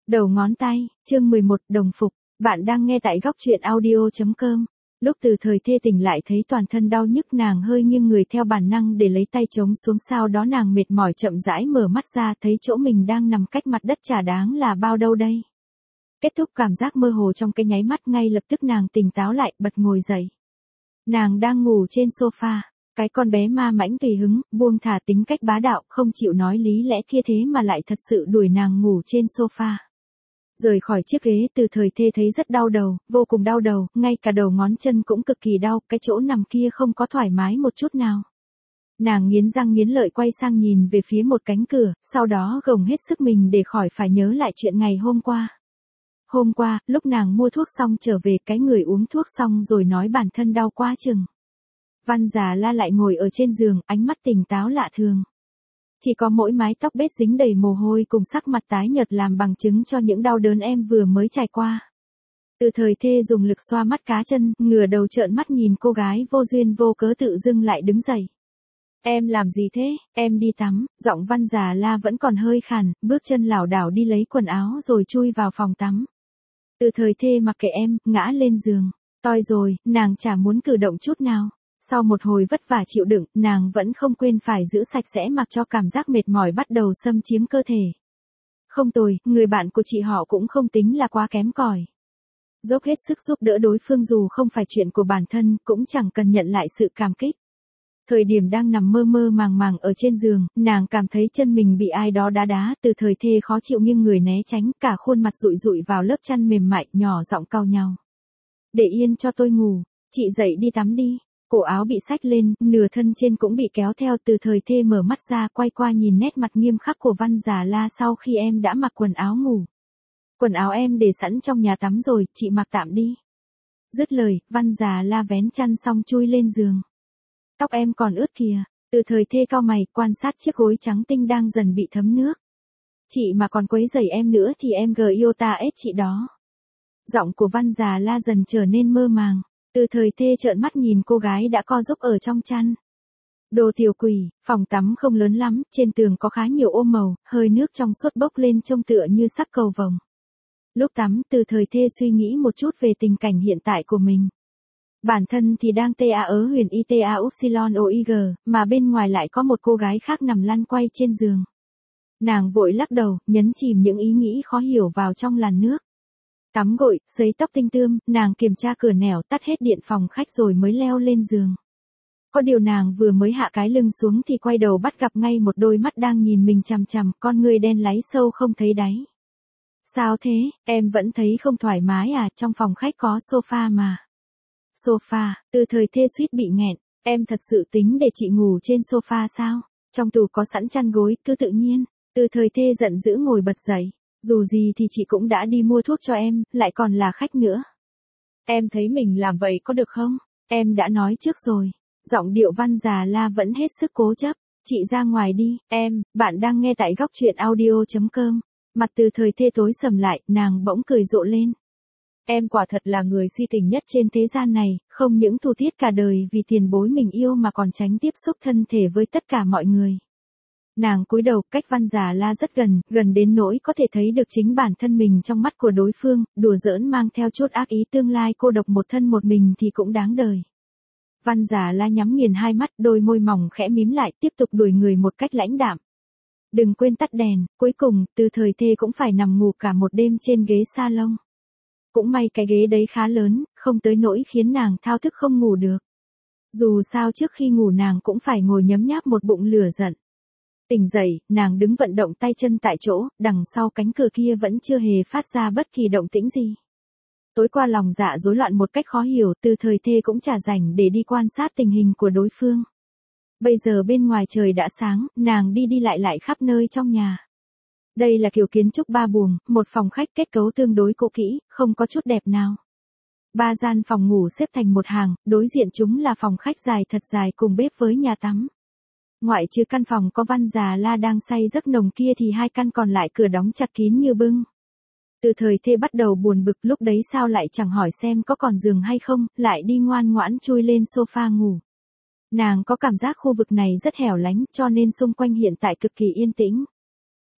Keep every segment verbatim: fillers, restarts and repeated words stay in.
Đầu ngón tay, chương mười một, đồng phục. Bạn đang nghe tại góc truyện audio.com. Lúc Từ Thời Thê tỉnh lại thấy toàn thân đau nhức, nàng hơi nghiêng người theo bản năng để lấy tay chống xuống, sau đó nàng mệt mỏi chậm rãi mở mắt ra, thấy chỗ mình đang nằm cách mặt đất chả đáng là bao đâu đây. Kết thúc cảm giác mơ hồ trong cái nháy mắt, ngay lập tức nàng tỉnh táo lại, bật ngồi dậy. Nàng đang ngủ trên sofa. Cái con bé ma mãnh tùy hứng, buông thả tính cách bá đạo, không chịu nói lý lẽ kia thế mà lại thật sự đuổi nàng ngủ trên sofa. Rời khỏi chiếc ghế, Từ Thời Thê thấy rất đau đầu, vô cùng đau đầu, ngay cả đầu ngón chân cũng cực kỳ đau, cái chỗ nằm kia không có thoải mái một chút nào. Nàng nghiến răng nghiến lợi quay sang nhìn về phía một cánh cửa, sau đó gồng hết sức mình để khỏi phải nhớ lại chuyện ngày hôm qua. Hôm qua, lúc nàng mua thuốc xong trở về, cái người uống thuốc xong rồi nói bản thân đau quá chừng. Văn Già La lại ngồi ở trên giường, ánh mắt tỉnh táo lạ thường. Chỉ có mỗi mái tóc bết dính đầy mồ hôi cùng sắc mặt tái nhợt làm bằng chứng cho những đau đớn em vừa mới trải qua. Từ Thời Thê dùng lực xoa mắt cá chân, ngửa đầu trợn mắt nhìn cô gái vô duyên vô cớ tự dưng lại đứng dậy. Em làm gì thế? Em đi tắm. Giọng Văn Già La vẫn còn hơi khàn, bước chân lảo đảo đi lấy quần áo rồi chui vào phòng tắm. Từ Thời Thê mặc kệ em, ngã lên giường. Toi rồi, nàng chả muốn cử động chút nào. Sau một hồi vất vả chịu đựng, nàng vẫn không quên phải giữ sạch sẽ, mặc cho cảm giác mệt mỏi bắt đầu xâm chiếm cơ thể. Không tồi, người bạn của chị họ cũng không tính là quá kém cỏi. Dốc hết sức giúp đỡ đối phương dù không phải chuyện của bản thân, cũng chẳng cần nhận lại sự cảm kích. Thời điểm đang nằm mơ mơ màng màng ở trên giường, nàng cảm thấy chân mình bị ai đó đá đá, Từ Thời Thê khó chịu nghiêng người né tránh, cả khuôn mặt rụi rụi vào lớp chăn mềm mại, nhỏ giọng cau nhau. Để yên cho tôi ngủ, chị dậy đi tắm đi. Cổ áo bị xách lên, nửa thân trên cũng bị kéo theo. Từ Thời Thê mở mắt ra, quay qua nhìn nét mặt nghiêm khắc của Văn Già La. Sau khi em đã mặc quần áo ngủ, quần áo em để sẵn trong nhà tắm rồi, chị mặc tạm đi. Dứt lời, Văn Già La vén chăn xong chui lên giường. Tóc em còn ướt kìa. Từ Thời Thê cau mày, quan sát chiếc gối trắng tinh đang dần bị thấm nước. Chị mà còn quấy rầy em nữa thì em gờ yêu ta ết chị đó. Giọng của Văn Già La dần trở nên mơ màng. Từ Thời Thê trợn mắt nhìn cô gái đã co giúp ở trong chăn. Đồ tiểu quỷ. Phòng tắm không lớn lắm, trên tường có khá nhiều ô màu, hơi nước trong suốt bốc lên trông tựa như sắc cầu vồng. Lúc tắm, Từ Thời Thê suy nghĩ một chút về tình cảnh hiện tại của mình. Bản thân thì đang ta ớ huyền y ta upsilon oig, mà bên ngoài lại có một cô gái khác nằm lăn quay trên giường. Nàng vội lắc đầu, nhấn chìm những ý nghĩ khó hiểu vào trong làn nước. Tắm gội, sấy tóc tinh tươm, nàng kiểm tra cửa nẻo, tắt hết điện phòng khách rồi mới leo lên giường. Có điều nàng vừa mới hạ cái lưng xuống thì quay đầu bắt gặp ngay một đôi mắt đang nhìn mình chằm chằm, con người đen láy sâu không thấy đáy. Sao thế, em vẫn thấy không thoải mái à, trong phòng khách có sofa mà. Sofa, Từ Thời Thê suýt bị nghẹn, em thật sự tính để chị ngủ trên sofa sao? Trong tủ có sẵn chăn gối, cứ tự nhiên. Từ Thời Thê giận dữ ngồi bật dậy. Dù gì thì chị cũng đã đi mua thuốc cho em, lại còn là khách nữa. Em thấy mình làm vậy có được không? Em đã nói trước rồi. Giọng điệu Văn Già La vẫn hết sức cố chấp. Chị ra ngoài đi, em. Bạn đang nghe tại góc truyện audio.com. Mặt Từ Thời Thê tối sầm lại, nàng bỗng cười rộ lên. Em quả thật là người si tình nhất trên thế gian này, không những thù thiết cả đời vì tiền bối mình yêu mà còn tránh tiếp xúc thân thể với tất cả mọi người. Nàng cúi đầu, cách Văn Già La rất gần, gần đến nỗi có thể thấy được chính bản thân mình trong mắt của đối phương, đùa giỡn mang theo chút ác ý, tương lai cô độc một thân một mình thì cũng đáng đời. Văn Già La nhắm nghiền hai mắt, đôi môi mỏng khẽ mím lại, tiếp tục đuổi người một cách lãnh đạm. Đừng quên tắt đèn. Cuối cùng, Từ Thời Thê cũng phải nằm ngủ cả một đêm trên ghế salon. Cũng may cái ghế đấy khá lớn, không tới nỗi khiến nàng thao thức không ngủ được. Dù sao trước khi ngủ nàng cũng phải ngồi nhấm nháp một bụng lửa giận. Tỉnh dậy, nàng đứng vận động tay chân tại chỗ, đằng sau cánh cửa kia vẫn chưa hề phát ra bất kỳ động tĩnh gì. Tối qua lòng dạ rối loạn một cách khó hiểu, Từ Thời Thê cũng chả rảnh để đi quan sát tình hình của đối phương. Bây giờ bên ngoài trời đã sáng, nàng đi đi lại lại khắp nơi trong nhà. Đây là kiểu kiến trúc ba buồng, một phòng khách kết cấu tương đối cũ kỹ, không có chút đẹp nào. Ba gian phòng ngủ xếp thành một hàng, đối diện chúng là phòng khách dài thật dài cùng bếp với nhà tắm. Ngoại trừ căn phòng có Văn Già La đang say giấc nồng kia thì hai căn còn lại cửa đóng chặt kín như bưng. Từ Thời Thê bắt đầu buồn bực, lúc đấy sao lại chẳng hỏi xem có còn giường hay không, lại đi ngoan ngoãn chui lên sofa ngủ. Nàng có cảm giác khu vực này rất hẻo lánh, cho nên xung quanh hiện tại cực kỳ yên tĩnh.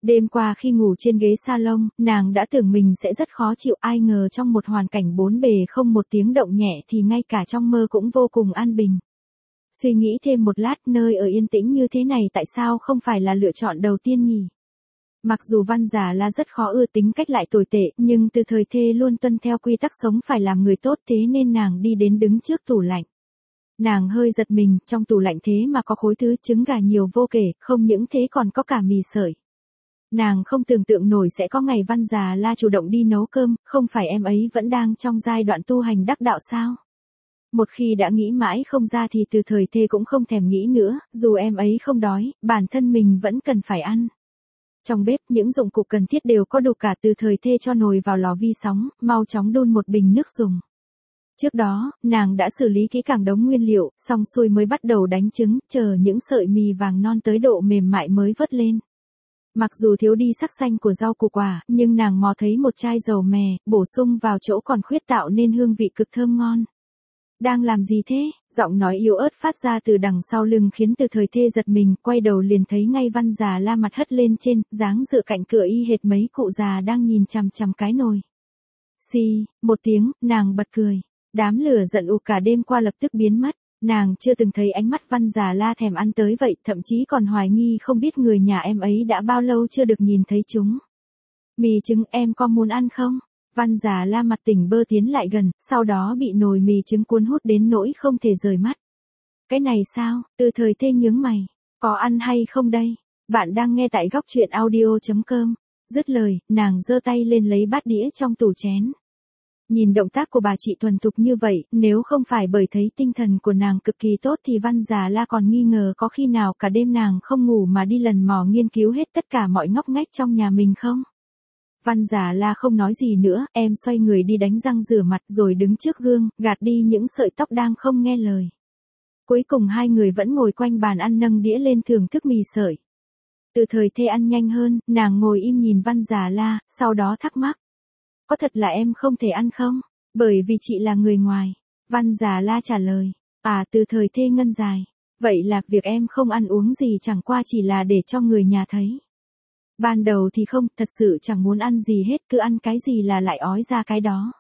Đêm qua khi ngủ trên ghế salon, nàng đã tưởng mình sẽ rất khó chịu, ai ngờ trong một hoàn cảnh bốn bề không một tiếng động nhẹ thì ngay cả trong mơ cũng vô cùng an bình. Suy nghĩ thêm một lát, nơi ở yên tĩnh như thế này tại sao không phải là lựa chọn đầu tiên nhỉ? Mặc dù Văn Giả La rất khó ưa tính cách lại tồi tệ, nhưng từ thời thê luôn tuân theo quy tắc sống phải làm người tốt, thế nên nàng đi đến đứng trước tủ lạnh. Nàng hơi giật mình, trong tủ lạnh thế mà có khối thứ trứng gà nhiều vô kể, không những thế còn có cả mì sợi. Nàng không tưởng tượng nổi sẽ có ngày Văn Già La chủ động đi nấu cơm, không phải em ấy vẫn đang trong giai đoạn tu hành đắc đạo sao? Một khi đã nghĩ mãi không ra thì từ thời thê cũng không thèm nghĩ nữa, dù em ấy không đói, bản thân mình vẫn cần phải ăn. Trong bếp, những dụng cụ cần thiết đều có đủ cả, từ thời thê cho nồi vào lò vi sóng, mau chóng đun một bình nước dùng. Trước đó, nàng đã xử lý kỹ càng đống nguyên liệu, xong xuôi mới bắt đầu đánh trứng, chờ những sợi mì vàng non tới độ mềm mại mới vớt lên. Mặc dù thiếu đi sắc xanh của rau củ quả, nhưng nàng mò thấy một chai dầu mè, bổ sung vào chỗ còn khuyết tạo nên hương vị cực thơm ngon. Đang làm gì thế? Giọng nói yếu ớt phát ra từ đằng sau lưng khiến từ thời thê giật mình, quay đầu liền thấy ngay Văn Già La mặt hất lên trên, dáng dựa cạnh cửa y hệt mấy cụ già đang nhìn chằm chằm cái nồi. Xì, một tiếng, nàng bật cười. Đám lửa giận ù cả đêm qua lập tức biến mất. Nàng chưa từng thấy ánh mắt Văn Già La thèm ăn tới vậy, thậm chí còn hoài nghi không biết người nhà em ấy đã bao lâu chưa được nhìn thấy chúng. Mì trứng em có muốn ăn không? Văn Già La mặt tỉnh bơ tiến lại gần, sau đó bị nồi mì trứng cuốn hút đến nỗi không thể rời mắt. Cái này sao? Từ thời thê nhướng mày. Có ăn hay không đây? Bạn đang nghe tại góc truyện audio chấm com. Dứt lời, nàng giơ tay lên lấy bát đĩa trong tủ chén. Nhìn động tác của bà chị thuần thục như vậy, nếu không phải bởi thấy tinh thần của nàng cực kỳ tốt thì Văn Già La còn nghi ngờ có khi nào cả đêm nàng không ngủ mà đi lần mò nghiên cứu hết tất cả mọi ngóc ngách trong nhà mình không? Văn Già La không nói gì nữa, em xoay người đi đánh răng rửa mặt rồi đứng trước gương, gạt đi những sợi tóc đang không nghe lời. Cuối cùng hai người vẫn ngồi quanh bàn ăn nâng đĩa lên thưởng thức mì sợi. Từ thời thê ăn nhanh hơn, nàng ngồi im nhìn Văn Già La, sau đó thắc mắc. Có thật là em không thể ăn không? Bởi vì chị là người ngoài. Văn Già La trả lời. À, từ thời thê ngân dài. Vậy là việc em không ăn uống gì chẳng qua chỉ là để cho người nhà thấy. Ban đầu thì không, thật sự chẳng muốn ăn gì hết, cứ ăn cái gì là lại ói ra cái đó.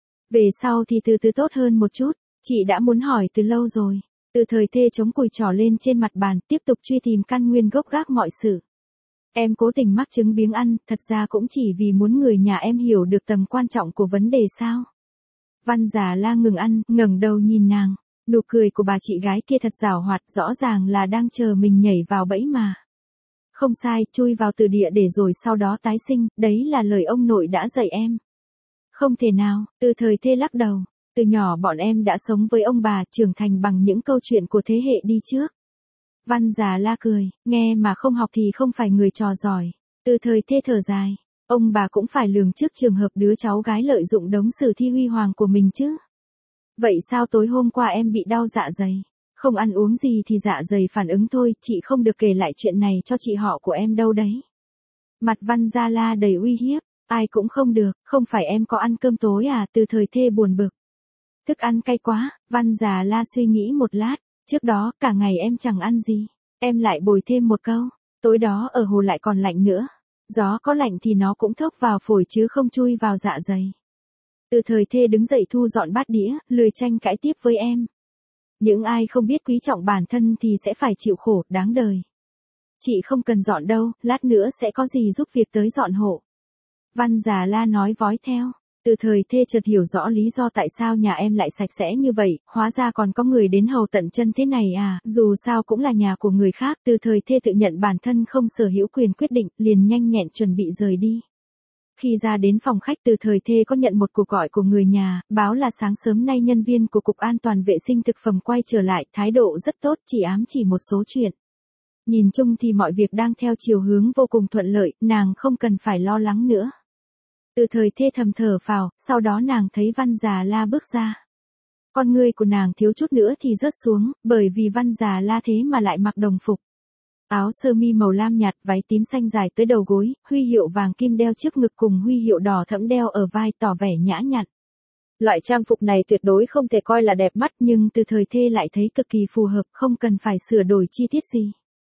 Về sau thì từ từ tốt hơn một chút, chị đã muốn hỏi từ lâu rồi. Từ thời thê chống cùi trỏ lên trên mặt bàn, tiếp tục truy tìm căn nguyên gốc gác mọi sự. Em cố tình mắc chứng biếng ăn, thật ra cũng chỉ vì muốn người nhà em hiểu được tầm quan trọng của vấn đề sao. Văn Già La ngừng ăn, ngẩng đầu nhìn nàng. Nụ cười của bà chị gái kia thật giảo hoạt, rõ ràng là đang chờ mình nhảy vào bẫy mà. Không sai, chui vào từ địa để rồi sau đó tái sinh, đấy là lời ông nội đã dạy em. Không thể nào, từ thời thê lắc đầu. Từ nhỏ bọn em đã sống với ông bà, trưởng thành bằng những câu chuyện của thế hệ đi trước. Văn Già La cười, nghe mà không học thì không phải người trò giỏi. Từ thời thê thở dài, ông bà cũng phải lường trước trường hợp đứa cháu gái lợi dụng đống sử thi huy hoàng của mình chứ. Vậy sao tối hôm qua em bị đau dạ dày? Không ăn uống gì thì dạ dày phản ứng thôi, chị không được kể lại chuyện này cho chị họ của em đâu đấy. Mặt Văn Già La đầy uy hiếp, ai cũng không được, không phải em có ăn cơm tối à? Từ thời thê buồn bực. Thức ăn cay quá, Văn Già La suy nghĩ một lát. Trước đó, cả ngày em chẳng ăn gì. Em lại bồi thêm một câu. Tối đó ở hồ lại còn lạnh nữa. Gió có lạnh thì nó cũng thốc vào phổi chứ không chui vào dạ dày. Từ thời thê đứng dậy thu dọn bát đĩa, lười tranh cãi tiếp với em. Những ai không biết quý trọng bản thân thì sẽ phải chịu khổ, đáng đời. Chị không cần dọn đâu, lát nữa sẽ có gì giúp việc tới dọn hộ. Văn Già La nói vói theo. Từ thời thê chợt hiểu rõ lý do tại sao nhà em lại sạch sẽ như vậy, hóa ra còn có người đến hầu tận chân thế này à, dù sao cũng là nhà của người khác. Từ thời thê tự nhận bản thân không sở hữu quyền quyết định, liền nhanh nhẹn chuẩn bị rời đi. Khi ra đến phòng khách, từ thời thê có nhận một cuộc gọi của người nhà, báo là sáng sớm nay nhân viên của Cục An toàn vệ sinh thực phẩm quay trở lại, thái độ rất tốt, chỉ ám chỉ một số chuyện. Nhìn chung thì mọi việc đang theo chiều hướng vô cùng thuận lợi, nàng không cần phải lo lắng nữa. Từ thời thê thầm thở phào, sau đó nàng thấy Văn Già La bước ra. Con ngươi của nàng thiếu chút nữa thì rớt xuống, bởi vì Văn Già La thế mà lại mặc đồng phục. Áo sơ mi màu lam nhạt, váy tím xanh dài tới đầu gối, huy hiệu vàng kim đeo trước ngực cùng huy hiệu đỏ thẫm đeo ở vai, tỏ vẻ nhã nhặn. Loại trang phục này tuyệt đối không thể coi là đẹp mắt, nhưng từ thời thê lại thấy cực kỳ phù hợp, không cần phải sửa đổi chi tiết gì.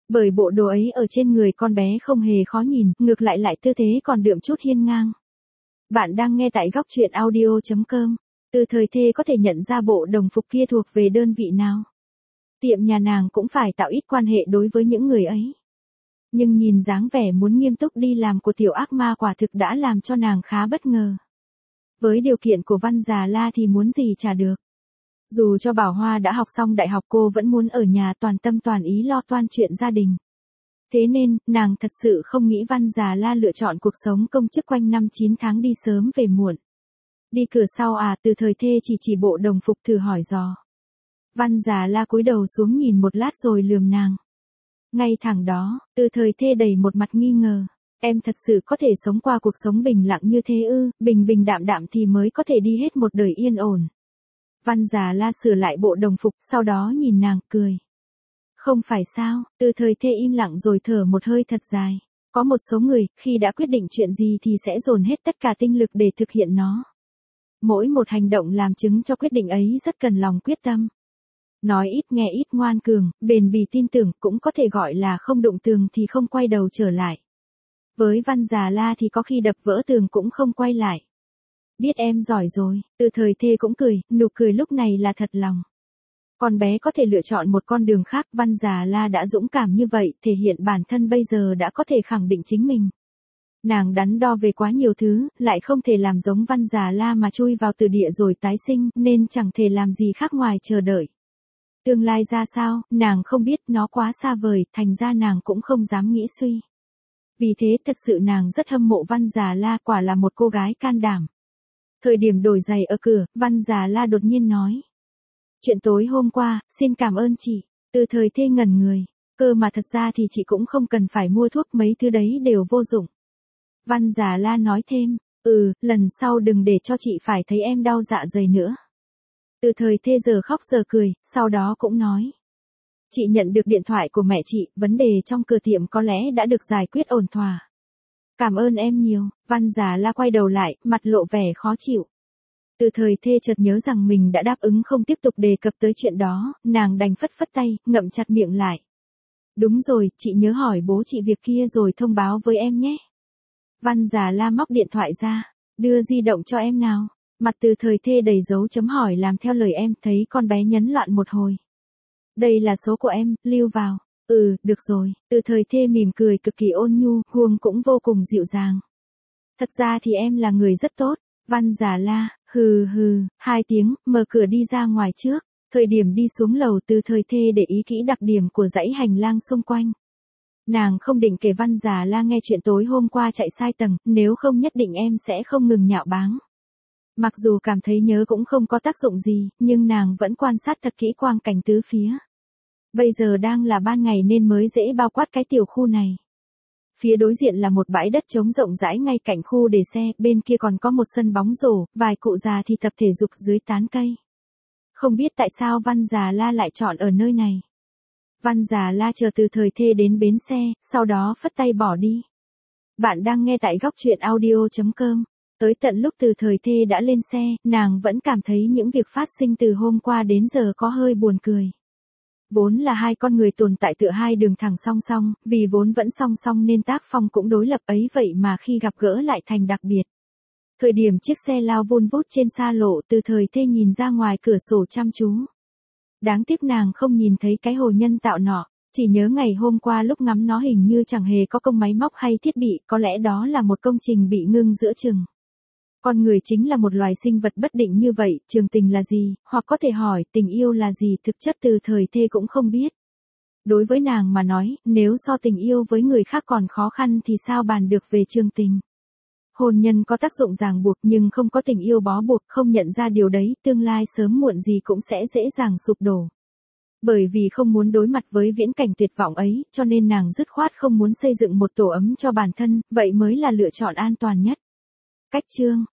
Bởi bộ đồ ấy ở trên người con bé không hề khó nhìn, ngược lại lại tư thế còn đượm chút hiên ngang. Bạn đang nghe tại góc truyện audio chấm com. Từ thời thê có thể nhận ra bộ đồng phục kia thuộc về đơn vị nào. Tiệm nhà nàng cũng phải tạo ít quan hệ đối với những người ấy. Nhưng nhìn dáng vẻ muốn nghiêm túc đi làm của tiểu ác ma quả thực đã làm cho nàng khá bất ngờ. Với điều kiện của Văn Già La thì muốn gì trả được. Dù cho Bảo Hoa đã học xong đại học cô vẫn muốn ở nhà toàn tâm toàn ý lo toan chuyện gia đình. Thế nên, nàng thật sự không nghĩ Văn Già La lựa chọn cuộc sống công chức quanh năm chín tháng đi sớm về muộn. Đi cửa sau à, từ thời thê chỉ chỉ bộ đồng phục thử hỏi dò. Văn Già La cúi đầu xuống nhìn một lát rồi lườm nàng. Ngay thẳng đó, từ thời thê đầy một mặt nghi ngờ. Em thật sự có thể sống qua cuộc sống bình lặng như thế ư, bình bình đạm đạm thì mới có thể đi hết một đời yên ổn. Văn Già La sửa lại bộ đồng phục, sau đó nhìn nàng, cười. Không phải sao, từ thời thê im lặng rồi thở một hơi thật dài. Có một số người, khi đã quyết định chuyện gì thì sẽ dồn hết tất cả tinh lực để thực hiện nó. Mỗi một hành động làm chứng cho quyết định ấy rất cần lòng quyết tâm. Nói ít nghe ít ngoan cường, bền bỉ tin tưởng cũng có thể gọi là không đụng tường thì không quay đầu trở lại. Với Văn Già La thì có khi đập vỡ tường cũng không quay lại. Biết em giỏi rồi, từ thời thê cũng cười, nụ cười lúc này là thật lòng. Con bé có thể lựa chọn một con đường khác, Văn Già La đã dũng cảm như vậy, thể hiện bản thân bây giờ đã có thể khẳng định chính mình. Nàng đắn đo về quá nhiều thứ, lại không thể làm giống Văn Già La mà chui vào từ địa rồi tái sinh, nên chẳng thể làm gì khác ngoài chờ đợi. Tương lai ra sao, nàng không biết, nó quá xa vời, thành ra nàng cũng không dám nghĩ suy. Vì thế thật sự nàng rất hâm mộ Văn Già La, quả là một cô gái can đảm. Thời điểm đổi giày ở cửa, Văn Già La đột nhiên nói. Chuyện tối hôm qua, xin cảm ơn chị. Từ thời thê ngẩn người. Cơ mà thật ra thì chị cũng không cần phải mua thuốc, mấy thứ đấy đều vô dụng. Văn Già La nói thêm. Ừ, lần sau đừng để cho chị phải thấy em đau dạ dày nữa. Từ thời thê giờ khóc giờ cười, sau đó cũng nói. Chị nhận được điện thoại của mẹ chị, vấn đề trong cửa tiệm có lẽ đã được giải quyết ổn thỏa. Cảm ơn em nhiều. Văn Già La quay đầu lại, mặt lộ vẻ khó chịu. Từ thời thê chợt nhớ rằng mình đã đáp ứng không tiếp tục đề cập tới chuyện đó, nàng đành phất phất tay, ngậm chặt miệng lại. Đúng rồi, chị nhớ hỏi bố chị việc kia rồi thông báo với em nhé. Văn Già La móc điện thoại ra, đưa di động cho em nào. Mặt từ thời thê đầy dấu chấm hỏi làm theo lời em, thấy con bé nhấn loạn một hồi. Đây là số của em, lưu vào. Ừ, được rồi. Từ thời thê mỉm cười cực kỳ ôn nhu, guông cũng vô cùng dịu dàng. Thật ra thì em là người rất tốt. Văn Già La, hừ hừ, hai tiếng, mở cửa đi ra ngoài trước. Thời điểm đi xuống lầu, từ thời thê để ý kỹ đặc điểm của dãy hành lang xung quanh. Nàng không định kể Văn Già La nghe chuyện tối hôm qua chạy sai tầng, nếu không nhất định em sẽ không ngừng nhạo báng. Mặc dù cảm thấy nhớ cũng không có tác dụng gì, nhưng nàng vẫn quan sát thật kỹ quang cảnh tứ phía. Bây giờ đang là ban ngày nên mới dễ bao quát cái tiểu khu này. Phía đối diện là một bãi đất trống rộng rãi ngay cạnh khu để xe, bên kia còn có một sân bóng rổ, vài cụ già thì tập thể dục dưới tán cây. Không biết tại sao Văn Già La lại chọn ở nơi này. Văn Già La chờ từ thời thê đến bến xe, sau đó phất tay bỏ đi. Bạn đang nghe tại góc truyện audio chấm com. Tới tận lúc từ thời thê đã lên xe, nàng vẫn cảm thấy những việc phát sinh từ hôm qua đến giờ có hơi buồn cười. Vốn là hai con người tồn tại tựa hai đường thẳng song song, vì vốn vẫn song song nên tác phong cũng đối lập ấy vậy mà khi gặp gỡ lại thành đặc biệt. Thời điểm chiếc xe lao vun vút trên xa lộ, từ thời thê nhìn ra ngoài cửa sổ chăm chú. Đáng tiếc nàng không nhìn thấy cái hồ nhân tạo nọ, chỉ nhớ ngày hôm qua lúc ngắm nó hình như chẳng hề có công máy móc hay thiết bị, có lẽ đó là một công trình bị ngưng giữa chừng. Con người chính là một loài sinh vật bất định như vậy, trường tình là gì, hoặc có thể hỏi tình yêu là gì, thực chất từ thời thê cũng không biết. Đối với nàng mà nói, nếu so tình yêu với người khác còn khó khăn thì sao bàn được về trường tình. Hôn nhân có tác dụng ràng buộc nhưng không có tình yêu bó buộc, không nhận ra điều đấy, tương lai sớm muộn gì cũng sẽ dễ dàng sụp đổ. Bởi vì không muốn đối mặt với viễn cảnh tuyệt vọng ấy, cho nên nàng dứt khoát không muốn xây dựng một tổ ấm cho bản thân, vậy mới là lựa chọn an toàn nhất. Cách chương